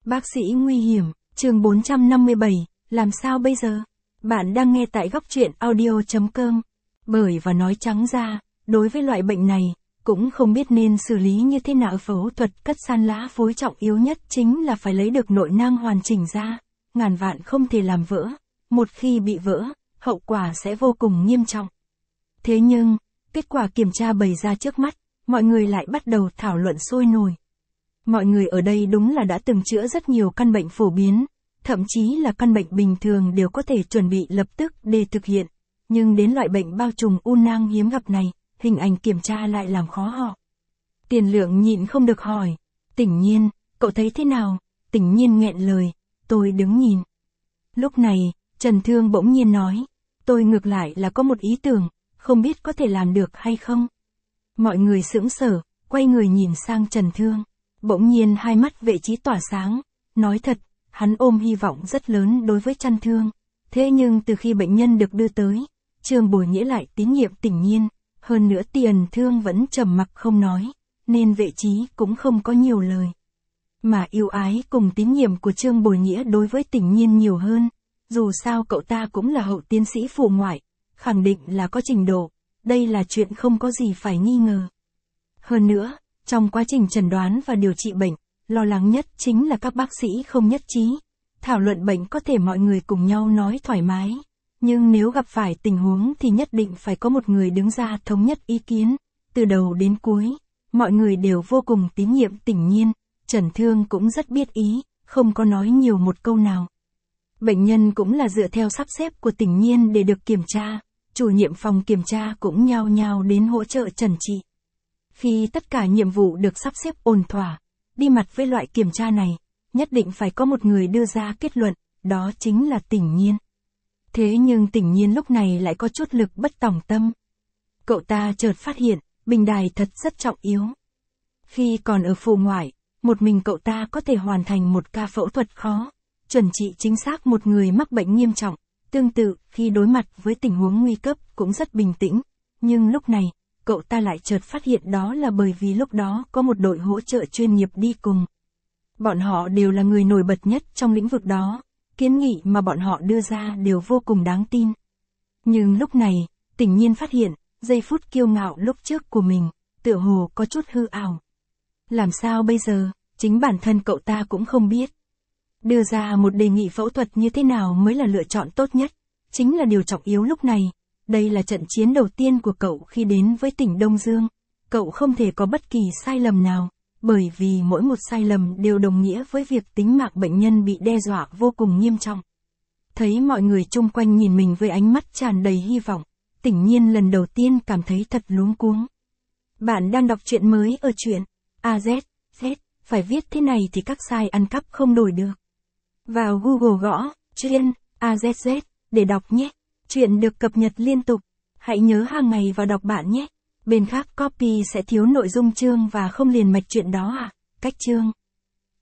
Bác sĩ nguy hiểm, chương 457, làm sao bây giờ? Bạn đang nghe tại góc truyện audio.com. Bởi và nói trắng ra, đối với loại bệnh này, cũng không biết nên xử lý như thế nào. Phẫu thuật cắt san lá phối trọng yếu nhất chính là phải lấy được nội nang hoàn chỉnh ra, ngàn vạn không thể làm vỡ. Một khi bị vỡ, hậu quả sẽ vô cùng nghiêm trọng. Thế nhưng, kết quả kiểm tra bày ra trước mắt, mọi người lại bắt đầu thảo luận sôi nổi. Mọi người ở đây đúng là đã từng chữa rất nhiều căn bệnh phổ biến, thậm chí là căn bệnh bình thường đều có thể chuẩn bị lập tức để thực hiện. Nhưng đến loại bệnh bao trùm u nang hiếm gặp này, hình ảnh kiểm tra lại làm khó họ. Tiền Lượng nhịn không được hỏi, Tỉnh Nhiên, cậu thấy thế nào? Tỉnh Nhiên nghẹn lời, tôi đứng nhìn. Lúc này, Trần Thương bỗng nhiên nói, tôi ngược lại là có một ý tưởng, không biết có thể làm được hay không? Mọi người sững sờ, quay người nhìn sang Trần Thương. Bỗng nhiên hai mắt Vệ Chí tỏa sáng, nói thật, hắn ôm hy vọng rất lớn đối với Trần Thương. Thế nhưng từ khi bệnh nhân được đưa tới, Trương Bồi Nghĩa lại tín nhiệm Tỉnh Nhiên, hơn nữa Tiền Thương vẫn trầm mặc không nói, nên Vệ Chí cũng không có nhiều lời. Mà yêu ái cùng tín nhiệm của Trương Bồi Nghĩa đối với Tỉnh Nhiên nhiều hơn, dù sao cậu ta cũng là hậu tiến sĩ phụ ngoại, khẳng định là có trình độ, đây là chuyện không có gì phải nghi ngờ. Hơn nữa, trong quá trình chẩn đoán và điều trị bệnh, lo lắng nhất chính là các bác sĩ không nhất trí. Thảo luận bệnh có thể mọi người cùng nhau nói thoải mái, nhưng nếu gặp phải tình huống thì nhất định phải có một người đứng ra thống nhất ý kiến. Từ đầu đến cuối, mọi người đều vô cùng tín nhiệm Tỉnh Nhiên, Trần Thương cũng rất biết ý, không có nói nhiều một câu nào. Bệnh nhân cũng là dựa theo sắp xếp của Tỉnh Nhiên để được kiểm tra, chủ nhiệm phòng kiểm tra cũng nhao nhao đến hỗ trợ trần trị. Khi tất cả nhiệm vụ được sắp xếp ổn thỏa, đi mặt với loại kiểm tra này, nhất định phải có một người đưa ra kết luận, đó chính là Tỉnh Nhiên. Thế nhưng Tỉnh Nhiên lúc này lại có chút lực bất tòng tâm. Cậu ta chợt phát hiện, bình đài thật rất trọng yếu. Khi còn ở phụ ngoại, một mình cậu ta có thể hoàn thành một ca phẫu thuật khó, chuẩn trị chính xác một người mắc bệnh nghiêm trọng. Tương tự, khi đối mặt với tình huống nguy cấp cũng rất bình tĩnh, nhưng lúc này, cậu ta lại chợt phát hiện đó là bởi vì lúc đó có một đội hỗ trợ chuyên nghiệp đi cùng. Bọn họ đều là người nổi bật nhất trong lĩnh vực đó, kiến nghị mà bọn họ đưa ra đều vô cùng đáng tin. Nhưng lúc này, Tỉnh Nhiên phát hiện, giây phút kiêu ngạo lúc trước của mình, tựa hồ có chút hư ảo. Làm sao bây giờ, chính bản thân cậu ta cũng không biết. Đưa ra một đề nghị phẫu thuật như thế nào mới là lựa chọn tốt nhất, chính là điều trọng yếu lúc này. Đây là trận chiến đầu tiên của cậu khi đến với tỉnh Đông Dương. Cậu không thể có bất kỳ sai lầm nào, bởi vì mỗi một sai lầm đều đồng nghĩa với việc tính mạng bệnh nhân bị đe dọa vô cùng nghiêm trọng. Thấy mọi người chung quanh nhìn mình với ánh mắt tràn đầy hy vọng, Tỉnh Nhiên lần đầu tiên cảm thấy thật luống cuống. Bạn đang đọc truyện mới ở truyện AZ, phải viết thế này thì các sai ăn cắp không đổi được. Vào Google gõ truyện AZZ để đọc nhé. Chuyện được cập nhật liên tục. Hãy nhớ hàng ngày vào đọc bạn nhé. Bên khác copy sẽ thiếu nội dung chương và không liền mạch chuyện đó à? Cách chương